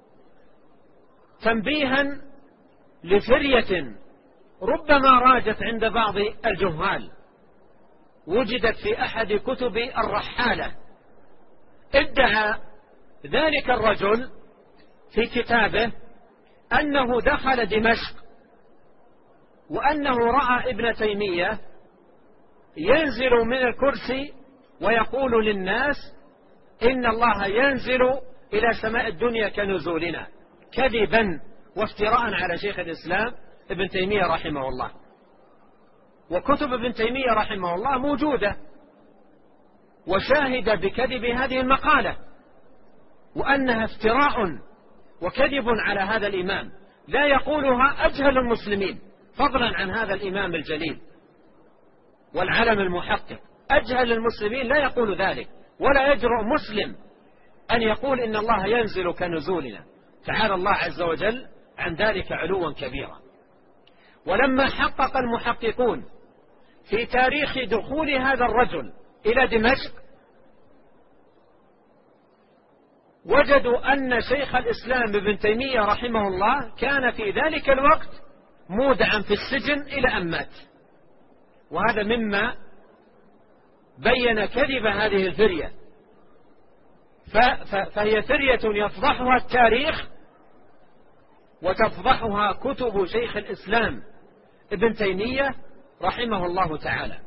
تنبيها لفرية ربما راجت عند بعض الجهال، وجدت في أحد كتب الرحالة، ادعى ذلك الرجل في كتابه أنه دخل دمشق وأنه رأى ابن تيمية ينزل من الكرسي ويقول للناس إن الله ينزل إلى سماء الدنيا كنزولنا، كذبا وافتراء على شيخ الإسلام ابن تيمية رحمه الله. وكتب ابن تيمية رحمه الله موجودة وشاهد بكذب هذه المقالة، وأنها افتراء وكذب على هذا الإمام لا يقولها أجهل المسلمين، فضلا عن هذا الإمام الجليل والعلم المحقق. أجهل المسلمين لا يقول ذلك، ولا يجرؤ مسلم أن يقول إن الله ينزل كنزولنا، تعالى الله عز وجل عن ذلك علوا كبيرا. ولما حقق المحققون في تاريخ دخول هذا الرجل إلى دمشق وجدوا أن شيخ الإسلام ابن تيمية رحمه الله كان في ذلك الوقت مودعا في السجن إلى أن مات. وهذا مما بين كذب هذه الفرية، فهي فرية يفضحها التاريخ وتفضحها كتب شيخ الإسلام ابن تيمية رحمه الله تعالى.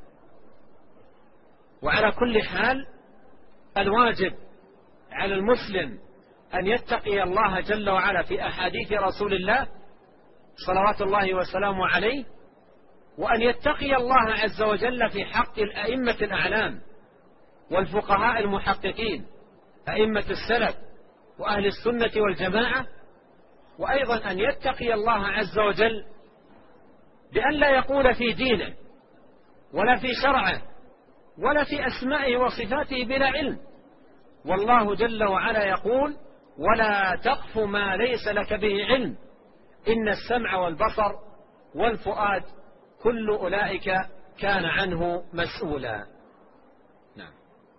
وعلى كل حال الواجب على المسلم أن يتقي الله جل وعلا في أحاديث رسول الله صلوات الله وسلامه عليه، وأن يتقي الله عز وجل في حق الأئمة الأعلام والفقهاء المحققين أئمة السلف وأهل السنة والجماعة، وأيضا أن يتقي الله عز وجل بأن لا يقول في دينه ولا في شرعه ولا في أسمائه وصفاته بلا علم. والله جل وعلا يقول ولا تقف ما ليس لك به علم إن السمع والبصر والفؤاد كل أولئك كان عنه مسؤولا. نعم.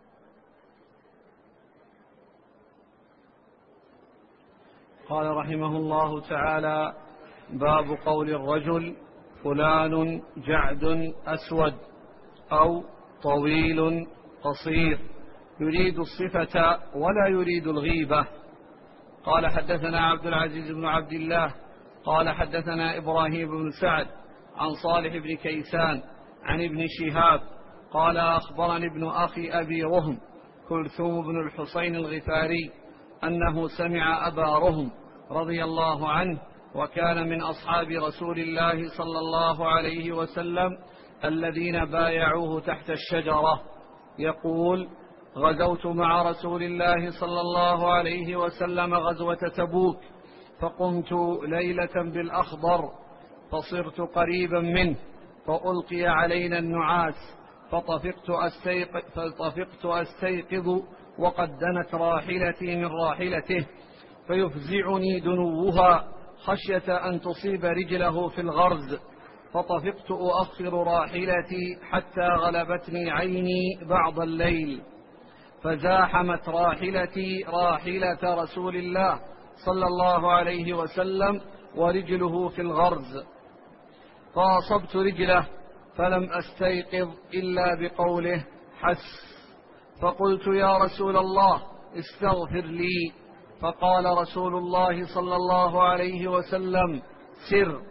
قال رحمه الله تعالى باب قول الرجل فلان جعد أسود أو طويل قصير يريد الصفة ولا يريد الغيبة. قال حدثنا عبد العزيز بن عبد الله قال حدثنا إبراهيم بن سعد عن صالح بن كيسان عن ابن شهاب قال أخبرني ابن أخي أبي رهم كلثوم بن الحسين الغفاري أنه سمع أبا رهم رضي الله عنه وكان من أصحاب رسول الله صلى الله عليه وسلم الذين بايعوه تحت الشجرة يقول: غزوت مع رسول الله صلى الله عليه وسلم غزوة تبوك، فقمت ليلة بالأخضر فصرت قريبا منه، فألقي علينا النعاس، فطفقت أستيقظ وقد دنت راحلتي من راحلته، فيفزعني دنوها خشية أن تصيب رجله في الغرز، فطفقت أؤخر راحلتي حتى غلبتني عيني بعض الليل، فزاحمت راحلتي راحلة رسول الله صلى الله عليه وسلم ورجله في الغرز، فأصبت رجله فلم أستيقظ إلا بقوله: حس. فقلت: يا رسول الله استغفر لي. فقال رسول الله صلى الله عليه وسلم: سر.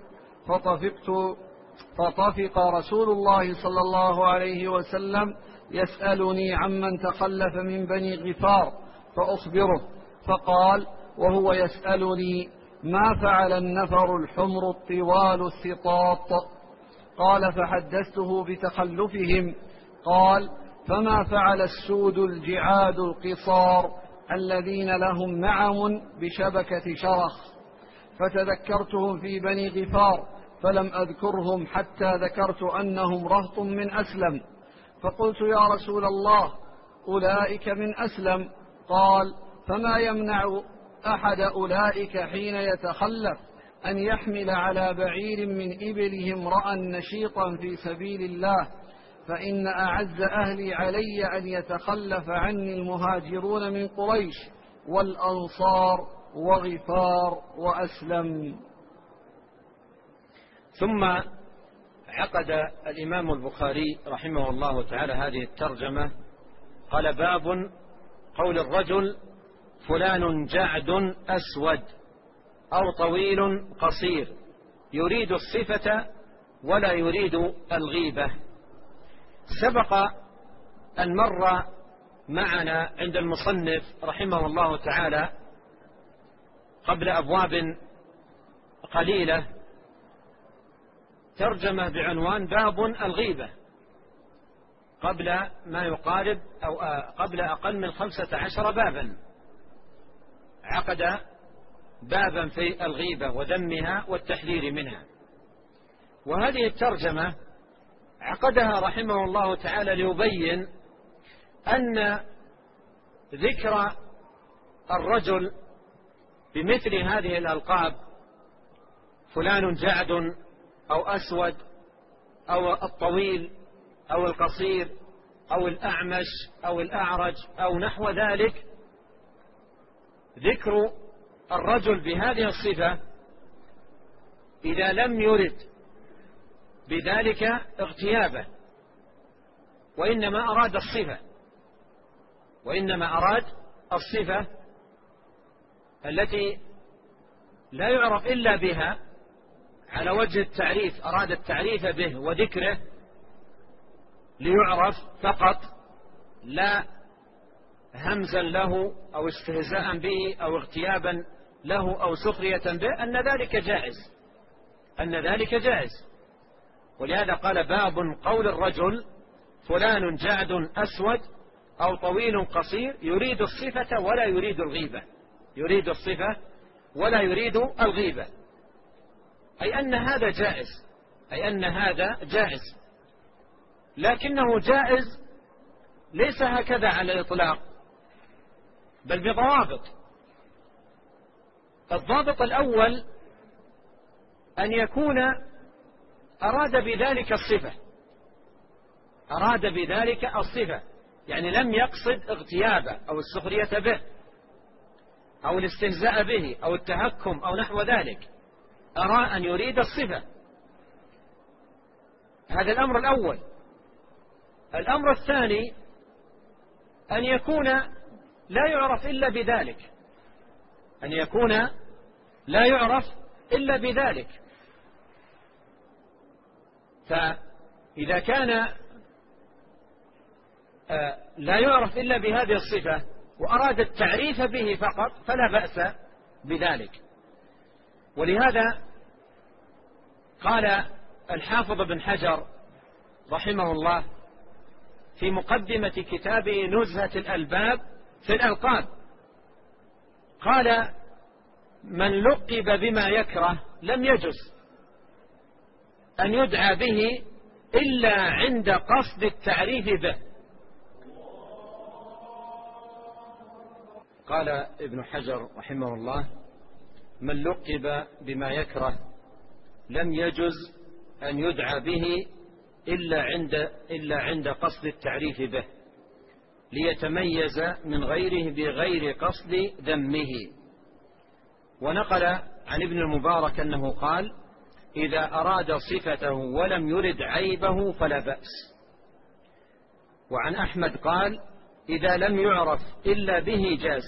فطفق رسول الله صلى الله عليه وسلم يسألني عمن تخلف من بني غفار فأخبره، فقال وهو يسألني: ما فعل النفر الحمر الطوال السطاط؟ قال: فحدثته بتخلفهم. قال: فما فعل السود الجعاد القصار الذين لهم نعم بشبكة شرخ؟ فتذكرتهم في بني غفار فلم أذكرهم حتى ذكرت أنهم رهط من أسلم، فقلت: يا رسول الله أولئك من أسلم. قال: فما يمنع أحد أولئك حين يتخلف أن يحمل على بعير من إبلهم امرأ نشيطا في سبيل الله، فإن أعز أهلي علي أن يتخلف عني المهاجرون من قريش والأنصار وغفار وأسلم. ثم عقد الإمام البخاري رحمه الله تعالى هذه الترجمة، قال: باب قول الرجل فلان جعد أسود أو طويل قصير يريد الصفة ولا يريد الغيبة. سبق أن مر معنا عند المصنف رحمه الله تعالى قبل أبواب قليلة ترجمة بعنوان باب الغيبة، قبل ما يقارب أو قبل أقل من 15 بابا عقد بابا في الغيبة وذمها والتحذير منها. وهذه الترجمة عقدها رحمه الله تعالى ليبين أن ذكر الرجل بمثل هذه الألقاب، فلان جعد أو أسود أو الطويل أو القصير أو الأعمش أو الأعرج أو نحو ذلك، ذكر الرجل بهذه الصفة إذا لم يرد بذلك اغتيابه، وإنما أراد الصفة التي لا يعرف إلا بها على وجه التعريف، أراد التعريف به وذكره ليعرف فقط، لا همزا له أو استهزاء به أو اغتيابا له أو سخرية به، أن ذلك جائز. ولهذا قال: باب قول الرجل فلان جعد أسود أو طويل قصير يريد الصفة ولا يريد الغيبة، يريد الصفة ولا يريد الغيبة، أي أن هذا جائز، لكنه جائز ليس هكذا على الإطلاق، بل بضوابط. الضابط الأول أن يكون أراد بذلك الصفة، يعني لم يقصد اغتيابه أو السخرية به أو الاستهزاء به أو التهكم أو نحو ذلك، أرى أن يريد الصفة. هذا الأمر الأول. الأمر الثاني أن يكون لا يعرف إلا بذلك، أن يكون لا يعرف إلا بذلك. فإذا كان لا يعرف إلا بهذه الصفة وأراد التعريف به فقط فلا بأس بذلك. ولهذا قال الحافظ بن حجر رحمه الله في مقدمة كتابه نزهة الألباب في الألقاب، قال: من لقب بما يكره لم يجز أن يدعى به إلا عند قصد التعريف به. قال ابن حجر رحمه الله: من لقب بما يكره لم يجز أن يدعى به إلا عند قصد التعريف به ليتميز من غيره بغير قصد ذمه. ونقل عن ابن المبارك أنه قال: إذا أراد صفته ولم يرد عيبه فلا بأس. وعن أحمد قال: إذا لم يعرف إلا به جاز.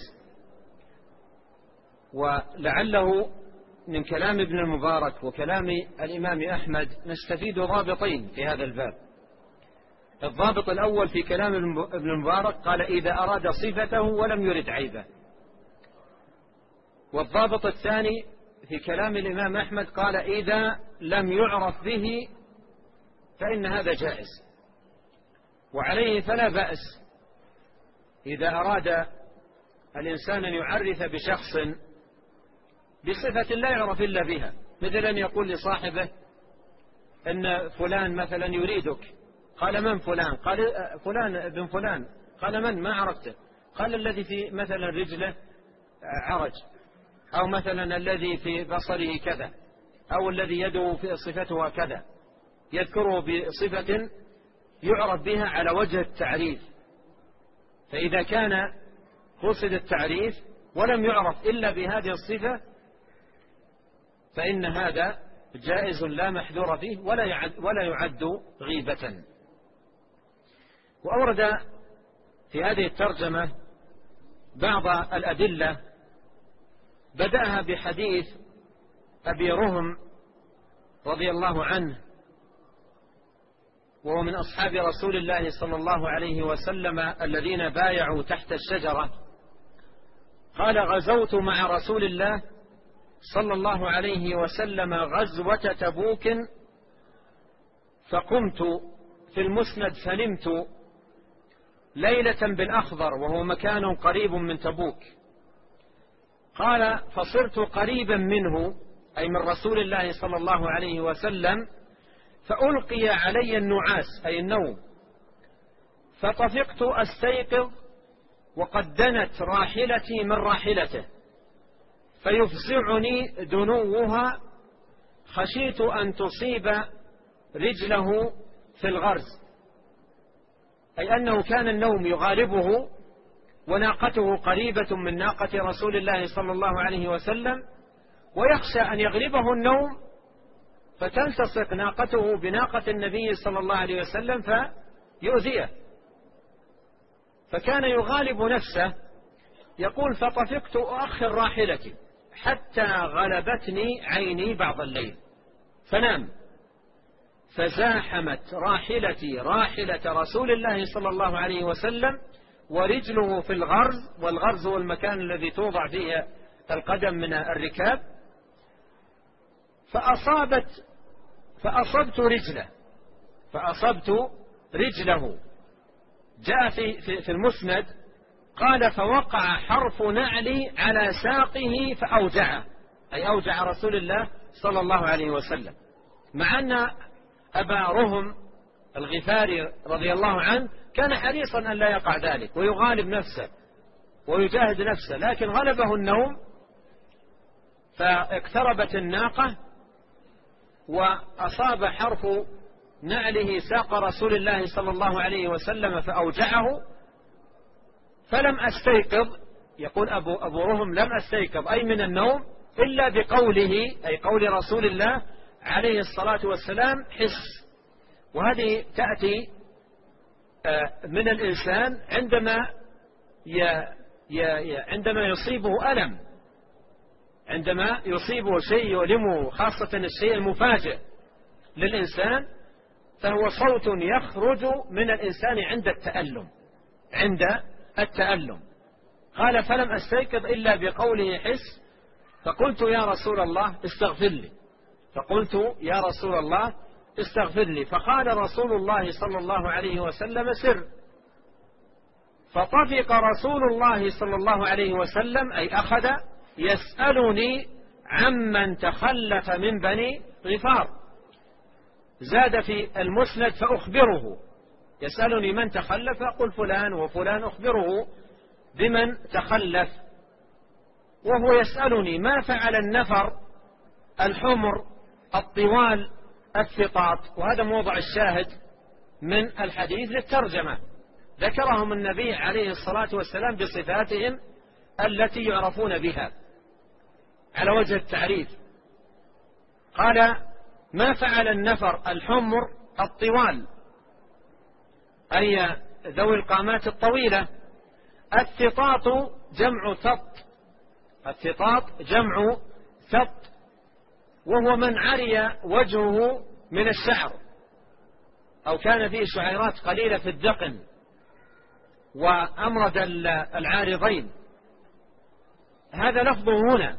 ولعله من كلام ابن المبارك وكلام الإمام أحمد نستفيد ضابطين في هذا الباب. الضابط الأول في كلام ابن المبارك قال: إذا أراد صفته ولم يرد عيبه. والضابط الثاني في كلام الإمام أحمد قال: إذا لم يعرف به فإن هذا جائز. وعليه فلا بأس إذا أراد الإنسان أن يعرف بشخص بصفة لا يعرف إلا بها، مثل أن يقول لصاحبه أن فلان مثلا يريدك، قال: من فلان؟ قال: فلان ابن فلان. قال: من؟ ما عرفته. قال: الذي في مثلا رجله عرج، أو مثلا الذي في بصره كذا، أو الذي يده في صفته كذا، يذكره بصفة يعرف بها على وجه التعريف. فإذا كان قصد التعريف ولم يعرف إلا بهذه الصفة فإن هذا جائز لا محذور فيه ولا يعد غيبة. وأورد في هذه الترجمة بعض الأدلة، بدأها بحديث أبي رهم رضي الله عنه، وهو من أصحاب رسول الله صلى الله عليه وسلم الذين بايعوا تحت الشجرة. قال: غزوت مع رسول الله صلى الله عليه وسلم غزوة تبوك، فقمت في المسند فنمت ليلة بالأخضر وهو مكان قريب من تبوك. قال: فصرت قريبا منه، أي من رسول الله صلى الله عليه وسلم، فألقي علي النعاس، أي النوم، فطفقت أستيقظ وقد دنت راحلتي من راحلته، فيفزعني دنوها، خشيت أن تصيب رجله في الغرز، أي أنه كان النوم يغالبه وناقته قريبة من ناقة رسول الله صلى الله عليه وسلم، ويخشى أن يغلبه النوم فتلتصق ناقته بناقة النبي صلى الله عليه وسلم فيؤذيه، فكان يغالب نفسه. يقول: فطفقت أؤخر راحلتي حتى غلبتني عيني بعض الليل فنام، فزاحمت راحلتي راحلة رسول الله صلى الله عليه وسلم ورجله في الغرز، والغرز هو المكان الذي توضع فيه القدم من الركاب، فأصبت رجله. جاء في المسند قال: فوقع حرف نعلي على ساقه فأوجعه، أي أوجع رسول الله صلى الله عليه وسلم، مع أن أبا رهم الغفاري رضي الله عنه كان حريصا أن لا يقع ذلك ويغالب نفسه ويجاهد نفسه، لكن غلبه النوم فاقتربت الناقة وأصاب حرف نعله ساق رسول الله صلى الله عليه وسلم فأوجعه، فلم أستيقظ. يقول أبو رهم: لم أستيقظ أي من النوم إلا بقوله، أي قول رسول الله عليه الصلاة والسلام، حس. وهذه تأتي من الإنسان عندما يصيبه ألم، عندما يصيبه شيء يؤلمه، خاصة الشيء المفاجئ للإنسان، فهو صوت يخرج من الإنسان عند التألم. قال فلم أستيقظ إلا بقوله حس، فقلت يا رسول الله استغفر لي. فقال رسول الله صلى الله عليه وسلم سر. فطفق رسول الله صلى الله عليه وسلم، أي أخذ يسألني عمن تخلف من بني غفار. زاد في المسند فأخبره، يسألني من تخلف، أقول فلان وفلان، أخبره بمن تخلف. وهو يسألني ما فعل النفر الحمر الطوال الثقات. وهذا موضع الشاهد من الحديث للترجمة، ذكرهم النبي عليه الصلاة والسلام بصفاتهم التي يعرفون بها على وجه التعريف. قال ما فعل النفر الحمر الطوال، أي ذوي القامات الطويلة. الثطاط جمع ثط، وهو من عري وجهه من الشعر أو كان فيه شعيرات قليلة في الدقن وأمرد العارضين. هذا لفظه هنا.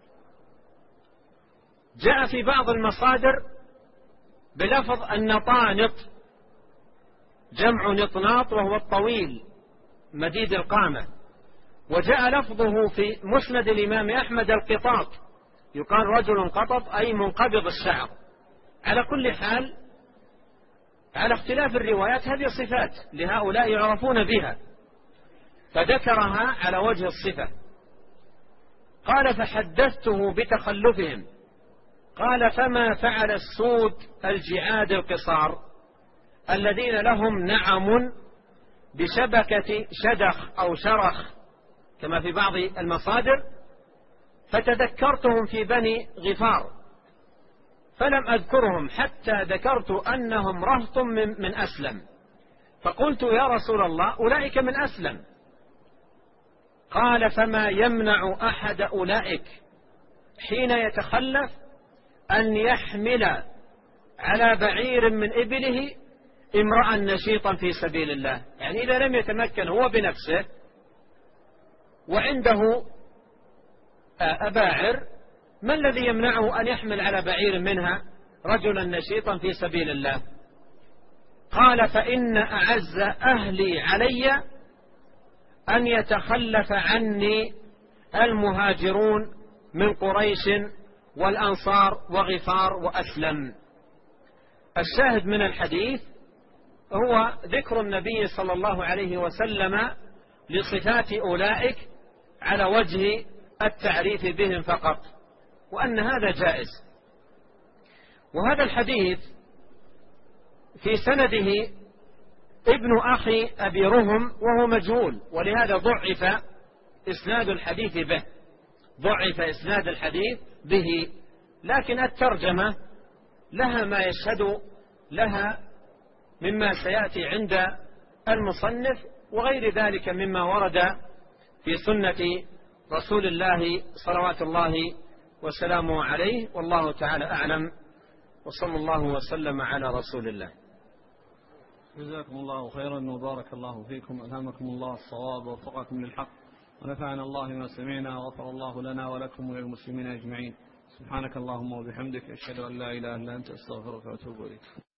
جاء في بعض المصادر بلفظ النطانط، جمع نطناط وهو الطويل مديد القامة. وجاء لفظه في مسند الإمام أحمد القطاط، يقال رجل قطط أي منقبض الشعر. على كل حال، على اختلاف الروايات، هذه صفات لهؤلاء يعرفون بها، فذكرها على وجه الصفة. قال فحدثته بتخلفهم. قال فما فعل السود الجعاد القصار الذين لهم نعم بشبكة شدخ أو شرخ كما في بعض المصادر، فتذكرتهم في بني غفار فلم أذكرهم حتى ذكرت أنهم رهط من أسلم، فقلت يا رسول الله أولئك من أسلم. قال فما يمنع أحد أولئك حين يتخلف أن يحمل على بعير من إبله امرأ نشيطا في سبيل الله. يعني إذا لم يتمكن هو بنفسه وعنده أباعر، ما الذي يمنعه أن يحمل على بعير منها رجلا نشيطا في سبيل الله؟ قال فإن أعز أهلي علي أن يتخلف عني المهاجرون من قريش والأنصار وغفار وأسلم. الشاهد من الحديث هو ذكر النبي صلى الله عليه وسلم لصفات أولئك على وجه التعريف بهم فقط، وأن هذا جائز. وهذا الحديث في سنده ابن أخي أبي رهم وهو مجهول، ولهذا ضعف إسناد الحديث به. لكن الترجمة لها ما يشهد لها مما سيأتي عند المصنف وغير ذلك مما ورد في سنة رسول الله صلوات الله وسلامه عليه، والله تعالى أعلم، وصلى الله وسلم على رسول الله. جزاكم الله خيرا وبارك الله فيكم، ألهمكم الله الصواب ووفقكم للحق، ونفعنا الله ما سمعنا، وغفر الله لنا ولكم وللمسلمين أجمعين. سبحانك اللهم وبحمدك، أشهد أن لا إله إلا أنت، أستغفرك وأتوب إليك.